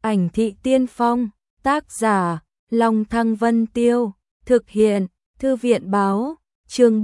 Ảnh thị tiên phong, tác giả, Long Thăng Vân Tiêu, thực hiện, Thư viện báo, chương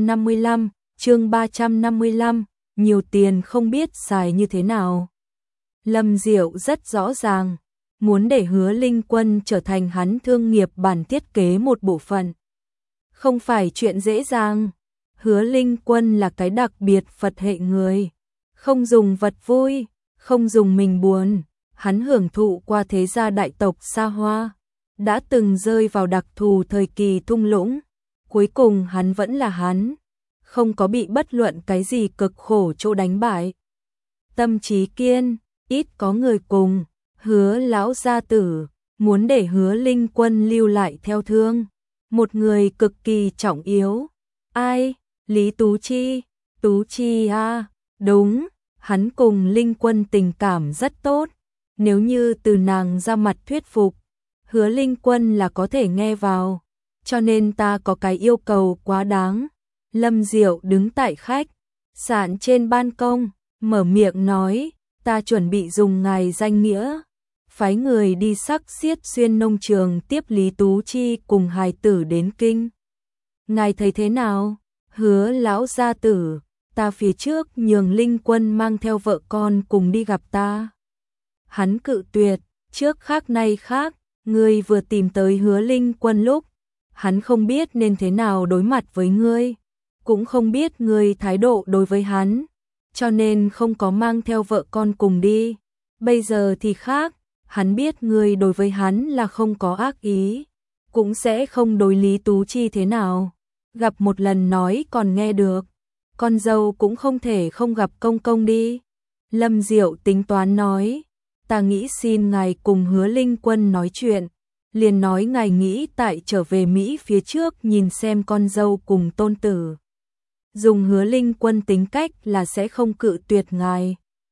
355, nhiều tiền không biết xài như thế nào. Lâm Diệu rất rõ ràng, muốn để Hứa Linh Quân trở thành hắn thương nghiệp bản thiết kế một bộ phận. Không phải chuyện dễ dàng, Hứa Linh Quân là cái đặc biệt Phật hệ người, không dùng vật vui, không dùng mình buồn. Hắn hưởng thụ qua thế gia đại tộc xa hoa, đã từng rơi vào đặc thù thời kỳ thung lũng, cuối cùng hắn vẫn là hắn, không có bị bất luận cái gì cực khổ chỗ đánh bại. Tâm trí kiên, ít có người cùng, Hứa lão gia tử, muốn để Hứa Linh Quân lưu lại theo thương, một người cực kỳ trọng yếu. Ai? Lý Tú Chi, Tú Chi à, đúng, hắn cùng Linh Quân tình cảm rất tốt. Nếu như từ nàng ra mặt thuyết phục, Hứa Linh Quân là có thể nghe vào, cho nên ta có cái yêu cầu quá đáng. Lâm Diệu đứng tại khách sạn trên ban công, mở miệng nói, ta chuẩn bị dùng ngài danh nghĩa, phái người đi sắc xiết xuyên nông trường tiếp Lý Tú Chi cùng hài tử đến kinh. Ngài thấy thế nào? Hứa lão gia tử, ta phía trước nhường Linh Quân mang theo vợ con cùng đi gặp ta. Hắn cự tuyệt, trước khác nay khác, ngươi vừa tìm tới Hứa Linh Quân lúc, hắn không biết nên thế nào đối mặt với ngươi, cũng không biết ngươi thái độ đối với hắn, cho nên không có mang theo vợ con cùng đi. Bây giờ thì khác, hắn biết ngươi đối với hắn là không có ác ý, cũng sẽ không đối Lý Tú Chi thế nào. Gặp một lần nói còn nghe được, con dâu cũng không thể không gặp công công đi. Lâm Diệu tính toán nói, ta nghĩ xin ngài cùng Hứa Linh Quân nói chuyện, liền nói ngài nghĩ tại trở về Mỹ phía trước nhìn xem con dâu cùng tôn tử. Dùng Hứa Linh Quân tính cách là sẽ không cự tuyệt ngài.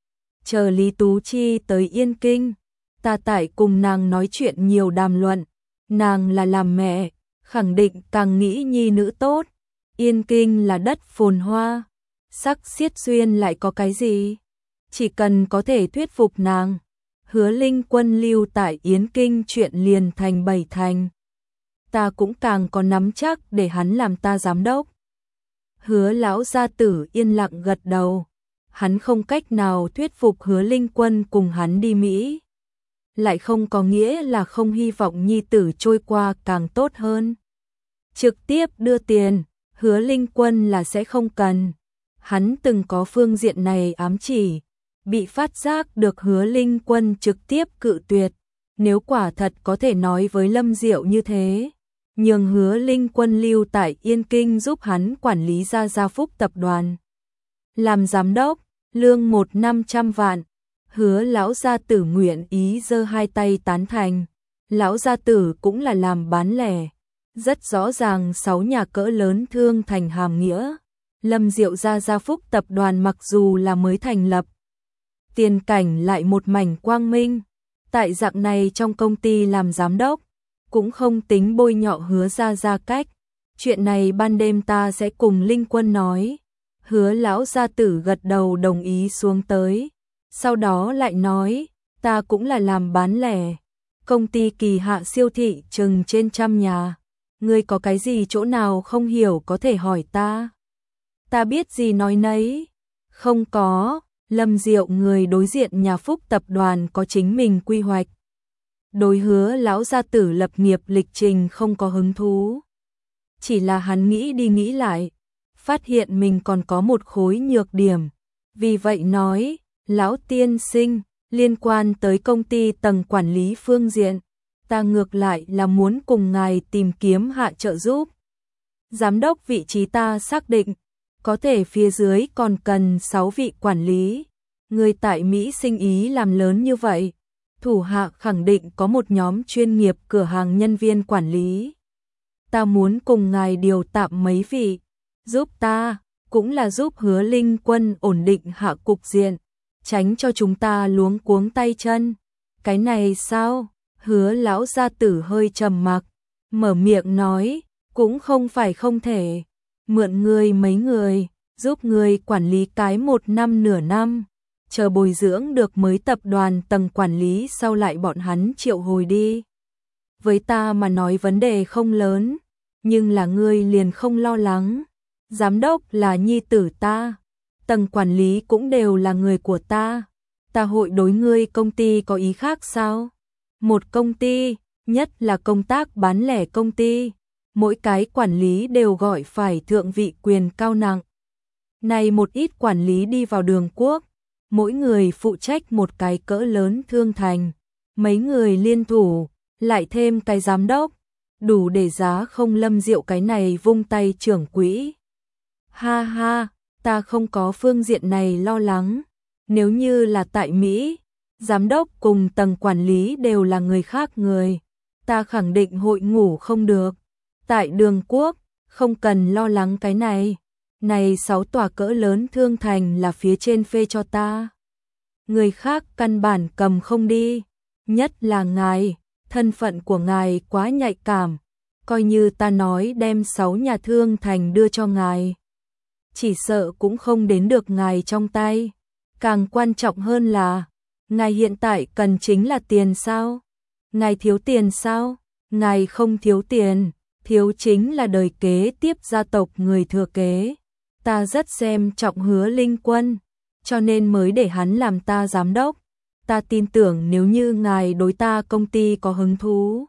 Chờ Lý Tú Chi tới Yên Kinh, ta tại cùng nàng nói chuyện nhiều đàm luận, nàng là làm mẹ, khẳng định càng nghĩ nhi nữ tốt. Yên Kinh là đất phồn hoa, sắc xiết xuyên lại có cái gì? Chỉ cần có thể thuyết phục nàng, Hứa Linh Quân lưu tại Yến Kinh chuyện liền thành bảy thành. Ta cũng càng có nắm chắc để hắn làm ta giám đốc. Hứa lão gia tử yên lặng gật đầu, hắn không cách nào thuyết phục Hứa Linh Quân cùng hắn đi Mỹ, lại không có nghĩa là không hy vọng nhi tử trôi qua càng tốt hơn. Trực tiếp đưa tiền, Hứa Linh Quân là sẽ không cần. Hắn từng có phương diện này ám chỉ, bị phát giác được Hứa Linh Quân trực tiếp cự tuyệt. Nếu quả thật có thể nói với Lâm Diệu như thế, nhường Hứa Linh Quân lưu tại Yên Kinh giúp hắn quản lý Gia Phúc tập đoàn. Làm giám đốc, lương 1-500 vạn. Hứa lão gia tử nguyện ý giơ hai tay tán thành. Lão gia tử cũng là làm bán lẻ, rất rõ ràng 6 nhà cỡ lớn thương thành hàm nghĩa. Lâm Diệu Gia Phúc tập đoàn mặc dù là mới thành lập, tiền cảnh lại một mảnh quang minh. Tại dạng này trong công ty làm giám đốc, cũng không tính bôi nhọ Hứa Gia cách. Chuyện này ban đêm ta sẽ cùng Linh Quân nói. Hứa lão gia tử gật đầu đồng ý xuống tới. Sau đó lại nói, ta cũng là làm bán lẻ, công ty kỳ hạ siêu thị chừng trên 100 nhà. Ngươi có cái gì chỗ nào không hiểu có thể hỏi ta. Ta biết gì nói nấy. Không có. Lâm Diệu người đối diện nhà Phúc tập đoàn có chính mình quy hoạch. Đối Hứa lão gia tử lập nghiệp lịch trình không có hứng thú. Chỉ là hắn nghĩ đi nghĩ lại, phát hiện mình còn có một khối nhược điểm. Vì vậy nói, lão tiên sinh, liên quan tới công ty tầng quản lý phương diện, ta ngược lại là muốn cùng ngài tìm kiếm hạ trợ giúp. Giám đốc vị trí ta xác định, có thể phía dưới còn cần 6 vị quản lý. Người tại Mỹ sinh ý làm lớn như vậy, thủ hạ khẳng định có một nhóm chuyên nghiệp cửa hàng nhân viên quản lý. Ta muốn cùng ngài điều tạm mấy vị, giúp ta, cũng là giúp Hứa Linh Quân ổn định hạ cục diện, tránh cho chúng ta luống cuống tay chân. Cái này sao? Hứa lão gia tử hơi trầm mặc, mở miệng nói, cũng không phải không thể. Mượn người mấy người, giúp người quản lý cái 1 năm nửa năm, chờ bồi dưỡng được mới tập đoàn tầng quản lý sau lại bọn hắn triệu hồi đi. Với ta mà nói vấn đề không lớn, nhưng là ngươi liền không lo lắng. Giám đốc là nhi tử ta, tầng quản lý cũng đều là người của ta. Ta hội đối ngươi công ty có ý khác sao? Một công ty, nhất là công tác bán lẻ công ty, mỗi cái quản lý đều gọi phải thượng vị quyền cao nặng. Này một ít quản lý đi vào Đường Quốc, mỗi người phụ trách một cái cỡ lớn thương thành, mấy người liên thủ, lại thêm cái giám đốc, đủ để giá không Lâm Diệu cái này vung tay trưởng quỹ. Ha ha, ta không có phương diện này lo lắng, nếu như là tại Mỹ, giám đốc cùng tầng quản lý đều là người khác người, ta khẳng định hội ngủ không được. Tại Đường Quốc, không cần lo lắng cái này. Này 6 tòa cỡ lớn thương thành là phía trên phê cho ta. Người khác căn bản cầm không đi. Nhất là ngài, thân phận của ngài quá nhạy cảm. Coi như ta nói đem 6 nhà thương thành đưa cho ngài, chỉ sợ cũng không đến được ngài trong tay. Càng quan trọng hơn là, ngài hiện tại cần chính là tiền sao? Ngài thiếu tiền sao? Ngài không thiếu tiền, thiếu chính là đời kế tiếp gia tộc người thừa kế. Ta rất xem trọng Hứa Linh Quân, cho nên mới để hắn làm ta giám đốc. Ta tin tưởng nếu như ngài đối ta công ty có hứng thú,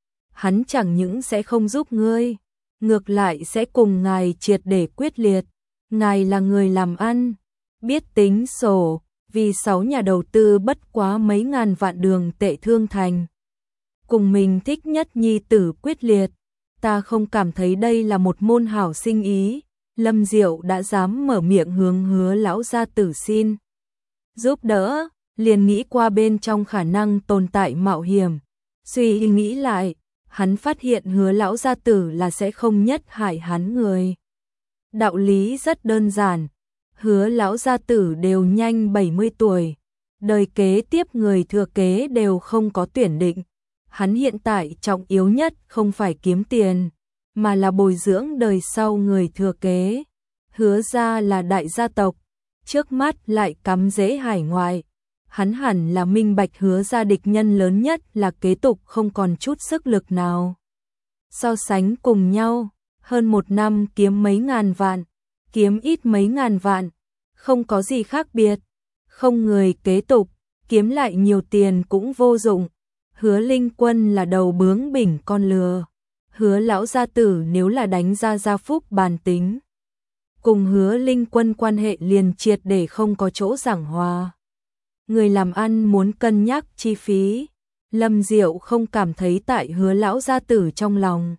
hắn chẳng những sẽ không giúp ngươi, ngược lại sẽ cùng ngài triệt để quyết liệt. Ngài là người làm ăn, biết tính sổ, vì 6 nhà đầu tư bất quá mấy ngàn vạn đường tệ thương thành. Cùng mình thích nhất nhi tử quyết liệt, ta không cảm thấy đây là một môn hảo sinh ý. Lâm Diệu đã dám mở miệng hướng Hứa lão gia tử xin giúp đỡ, liền nghĩ qua bên trong khả năng tồn tại mạo hiểm. Suy nghĩ lại, hắn phát hiện Hứa lão gia tử là sẽ không nhất hại hắn người. Đạo lý rất đơn giản, Hứa lão gia tử đều nhanh 70 tuổi, đời kế tiếp người thừa kế đều không có tuyển định. Hắn hiện tại trọng yếu nhất không phải kiếm tiền, mà là bồi dưỡng đời sau người thừa kế. Hứa gia là đại gia tộc, trước mắt lại cắm rễ hải ngoại. Hắn hẳn là minh bạch Hứa gia địch nhân lớn nhất là kế tục không còn chút sức lực nào. So sánh cùng nhau, hơn 1 năm kiếm mấy ngàn vạn, kiếm ít mấy ngàn vạn, không có gì khác biệt. Không người kế tục, kiếm lại nhiều tiền cũng vô dụng. Hứa Linh Quân là đầu bướng bỉnh con lừa. Hứa lão gia tử nếu là đánh ra gia phúc bàn tính, cùng Hứa Linh Quân quan hệ liền triệt để không có chỗ giảng hòa. Người làm ăn muốn cân nhắc chi phí, Lâm Diệu không cảm thấy tại Hứa lão gia tử trong lòng.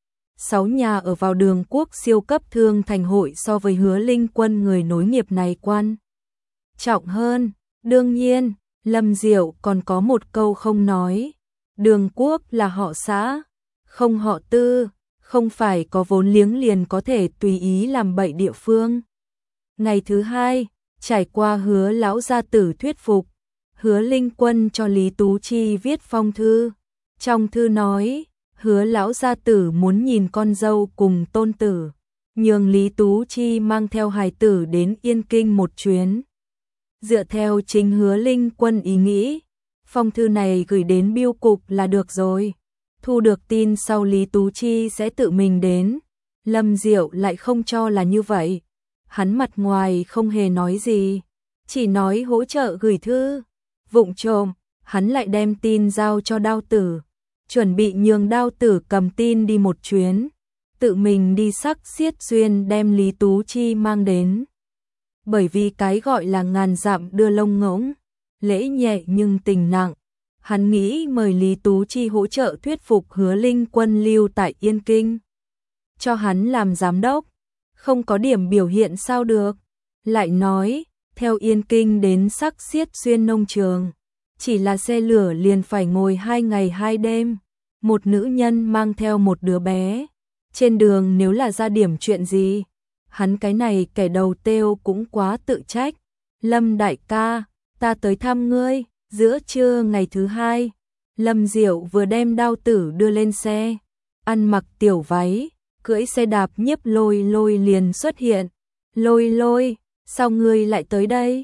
6 nhà ở vào Đường Quốc siêu cấp thương thành hội so với Hứa Linh Quân người nối nghiệp này quan trọng hơn. Đương nhiên, Lâm Diệu còn có một câu không nói. Đường Quốc là họ xã, không họ Tư, không phải có vốn liếng liền có thể tùy ý làm bậy địa phương. Ngày thứ 2, trải qua Hứa lão gia tử thuyết phục, Hứa Linh Quân cho Lý Tú Chi viết phong thư. Trong thư nói, Hứa lão gia tử muốn nhìn con dâu cùng tôn tử, nhường Lý Tú Chi mang theo hài tử đến Yên Kinh một chuyến. Dựa theo chính Hứa Linh Quân ý nghĩ, phong thư này gửi đến bưu cục là được rồi. Thu được tin sau Lý Tú Chi sẽ tự mình đến. Lâm Diệu lại không cho là như vậy. Hắn mặt ngoài không hề nói gì, chỉ nói hỗ trợ gửi thư. Vụng trộm, hắn lại đem tin giao cho Đao Tử, chuẩn bị nhường Đao Tử cầm tin đi một chuyến, tự mình đi Sắc Xiết Xuyên đem Lý Tú Chi mang đến. Bởi vì cái gọi là ngàn dặm đưa lông ngỗng, lễ nhẹ nhưng tình nặng. Hắn nghĩ mời Lý Tú Chi hỗ trợ thuyết phục Hứa Linh Quân lưu tại Yên Kinh, cho hắn làm giám đốc. Không có điểm biểu hiện sao được. Lại nói, theo Yên Kinh đến Sắc Xiết Xuyên nông trường, chỉ là xe lửa liền phải ngồi 2 ngày 2 đêm. Một nữ nhân mang theo một đứa bé, trên đường nếu là ra điểm chuyện gì, hắn cái này kẻ đầu têu cũng quá tự trách. Lâm đại ca, ta tới thăm ngươi. Giữa trưa ngày thứ 2, Lâm Diệu vừa đem Đao Tử đưa lên xe, ăn mặc tiểu váy, cưỡi xe đạp Nhiếp Lôi Lôi liền xuất hiện. Lôi Lôi, sao ngươi lại tới đây?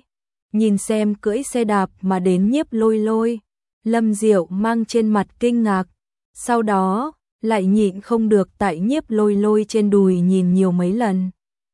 nhìn xem cưỡi xe đạp mà đến Nhiếp Lôi Lôi. Lâm Diệu mang trên mặt kinh ngạc, sau đó lại nhịn không được tại Nhiếp Lôi Lôi trên đùi nhìn nhiều mấy lần.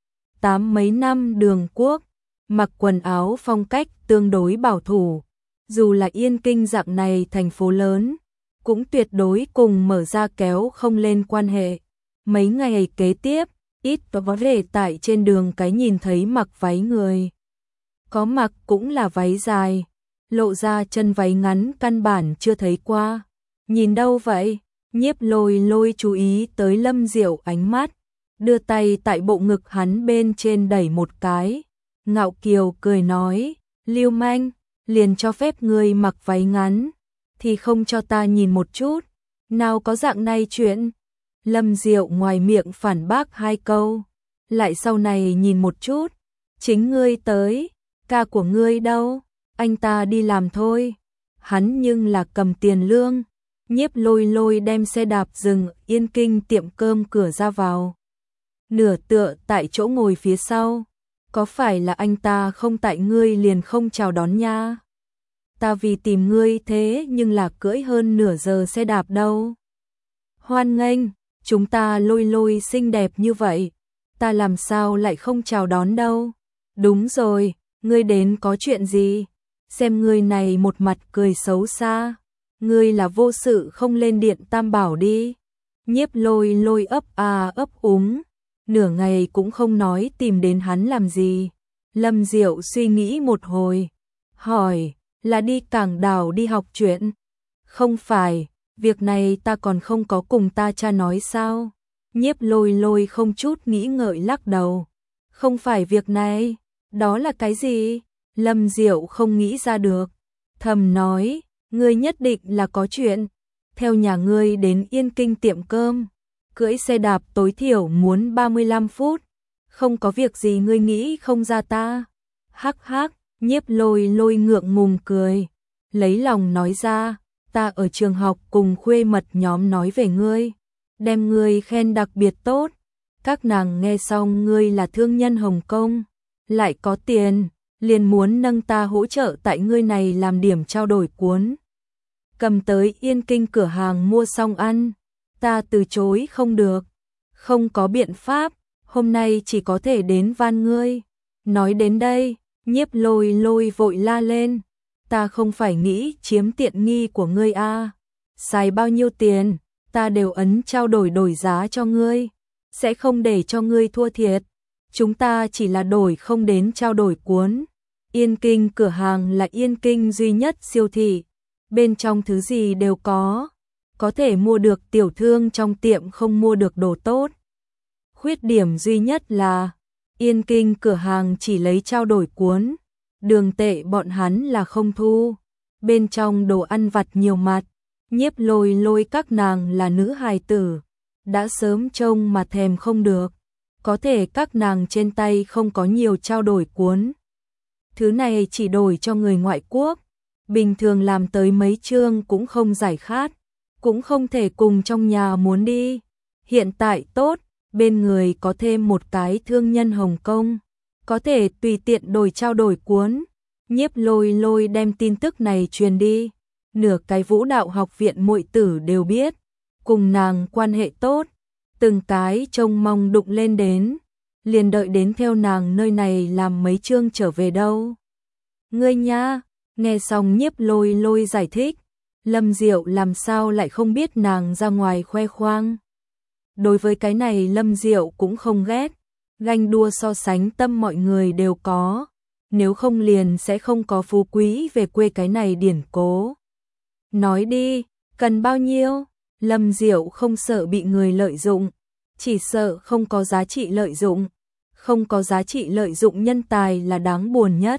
Mấy năm Đường Quốc, mặc quần áo phong cách tương đối bảo thủ, dù là Yên Kinh dạng này thành phố lớn, cũng tuyệt đối cùng mở ra kéo không lên quan hệ. Mấy ngày kế tiếp, ít có thể tại trên đường cái nhìn thấy mặc váy người. Có mặc cũng là váy dài, lộ ra chân váy ngắn căn bản chưa thấy qua. Nhìn đâu vậy? Nhiếp Lôi Lôi chú ý tới Lâm Diệu ánh mắt, đưa tay tại bộ ngực hắn bên trên đẩy một cái. Ngạo kiều cười nói, lưu manh, liền cho phép ngươi mặc váy ngắn, thì không cho ta nhìn một chút, nào có dạng này chuyện. Lâm Diệu ngoài miệng phản bác hai câu, lại sau này nhìn một chút, chính ngươi tới, ca của ngươi đâu, anh ta đi làm thôi, hắn nhưng là cầm tiền lương. Nhiếp Lôi Lôi đem xe đạp dừng Yên Kinh tiệm cơm cửa ra vào, nửa tựa tại chỗ ngồi phía sau. Có phải là anh ta không tại ngươi liền không chào đón nha? Ta vì tìm ngươi thế nhưng là cưỡi hơn nửa giờ xe đạp đâu. Hoan nghênh, chúng ta Lôi Lôi xinh đẹp như vậy, ta làm sao lại không chào đón đâu. Đúng rồi, ngươi đến có chuyện gì? Xem ngươi này một mặt cười xấu xa, ngươi là vô sự không lên điện Tam Bảo đi. Nhiếp Lôi Lôi ấp ấp úng, nửa ngày cũng không nói tìm đến hắn làm gì. Lâm Diệu suy nghĩ một hồi, hỏi, là đi Cảng Đảo đi học chuyện? Không phải, việc này ta còn không có cùng ta cha nói sao? Nhiếp Lôi Lôi không chút nghĩ ngợi lắc đầu. Không phải việc này, đó là cái gì? Lâm Diệu không nghĩ ra được, thầm nói, ngươi nhất định là có chuyện. Theo nhà ngươi đến Yên Kinh tiệm cơm, cưỡi xe đạp tối thiểu muốn 35 phút, không có việc gì ngươi nghĩ không ra ta. Hắc hắc, Nhiếp Lôi Lôi ngượng ngùng cười, lấy lòng nói ra, ta ở trường học cùng khuê mật nhóm nói về ngươi, đem ngươi khen đặc biệt tốt. Các nàng nghe xong ngươi là thương nhân Hồng Kông, lại có tiền, liền muốn nâng ta hỗ trợ tại ngươi này làm điểm trao đổi cuốn. Cầm tới Yên Kinh cửa hàng mua xong ăn, ta từ chối không được, không có biện pháp, hôm nay chỉ có thể đến van ngươi. Nói đến đây, Nhiếp Lôi Lôi vội la lên, ta không phải nghĩ chiếm tiện nghi của ngươi a, xài bao nhiêu tiền, ta đều ấn trao đổi giá cho ngươi, sẽ không để cho ngươi thua thiệt. Chúng ta chỉ là đổi không đến trao đổi cuốn. Yên Kinh cửa hàng là Yên Kinh duy nhất siêu thị, bên trong thứ gì đều có thể mua được tiểu thương trong tiệm không mua được đồ tốt. Khuyết điểm duy nhất là Yên Kinh cửa hàng chỉ lấy trao đổi cuốn, đường tệ bọn hắn là không thu. Bên trong đồ ăn vặt nhiều mặt, Nhiếp Lôi Lôi các nàng là nữ hài tử, đã sớm trông mà thèm không được. Có thể các nàng trên tay không có nhiều trao đổi cuốn. Thứ này chỉ đổi cho người ngoại quốc, bình thường làm tới mấy chương cũng không giải khát, cũng không thể cùng trong nhà muốn đi. Hiện tại tốt, bên người có thêm một cái thương nhân Hồng Kông, có thể tùy tiện đổi trao đổi cuốn. Nhiếp Lôi Lôi đem tin tức này truyền đi, nửa cái Vũ Đạo học viện muội tử đều biết, cùng nàng quan hệ tốt, từng cái trông mong đụng lên đến, liền đợi đến theo nàng nơi này làm mấy chương trở về đâu. Ngươi nha, nghe xong Nhiếp Lôi Lôi giải thích, Lâm Diệu làm sao lại không biết nàng ra ngoài khoe khoang. Đối với cái này Lâm Diệu cũng không ghét, ganh đua so sánh tâm mọi người đều có, nếu không liền sẽ không có phú quý về quê cái này điển cố. Nói đi, cần bao nhiêu? Lâm Diệu không sợ bị người lợi dụng, chỉ sợ không có giá trị lợi dụng. Không có giá trị lợi dụng nhân tài là đáng buồn nhất.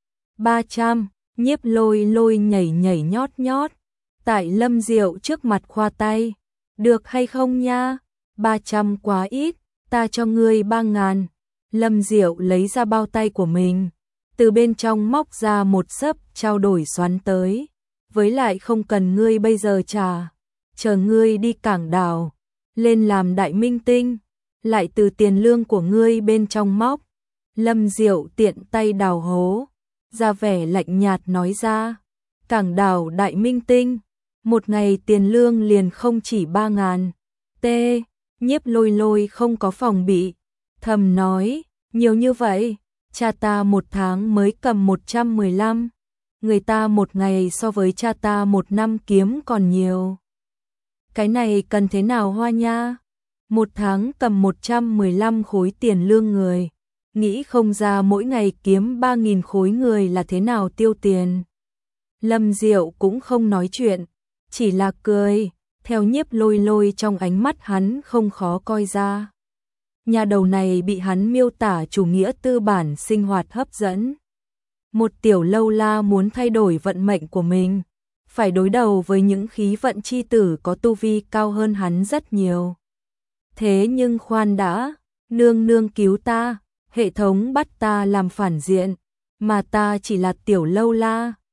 300, Nhiếp Lôi Lôi nhảy nhảy nhót nhót, tại Lâm Diệu trước mặt khoa tay. Được hay không nha? 300 quá ít, ta cho ngươi 3.000. Lâm Diệu lấy ra bao tay của mình, từ bên trong móc ra một xấp trao đổi xoắn tới. Với lại không cần ngươi bây giờ trả, chờ ngươi đi Cảng Đảo, lên làm đại minh tinh, lại từ tiền lương của ngươi bên trong móc. Lâm Diệu tiện tay đào hố, ra vẻ lạnh nhạt nói ra. Cảng đảo Đại Minh Tinh, một ngày tiền lương liền không chỉ 3.000. T. Nhiếp Lôi Lôi không có phòng bị, thầm nói, nhiều như vậy, cha ta một tháng mới cầm 115. Người ta một ngày so với cha ta một năm kiếm còn nhiều. Cái này cần thế nào Hoa nha? Một tháng cầm 115 khối tiền lương người, nghĩ không ra mỗi ngày kiếm 3.000 khối người là thế nào tiêu tiền. Lâm Diệu cũng không nói chuyện, chỉ là cười, theo Nhiếp Lôi Lôi trong ánh mắt hắn không khó coi ra. Nhà đầu này bị hắn miêu tả chủ nghĩa tư bản sinh hoạt hấp dẫn. Một tiểu lâu la muốn thay đổi vận mệnh của mình, phải đối đầu với những khí vận chi tử có tu vi cao hơn hắn rất nhiều. Thế nhưng khoan đã, nương nương cứu ta, hệ thống bắt ta làm phản diện, mà ta chỉ là tiểu lâu la,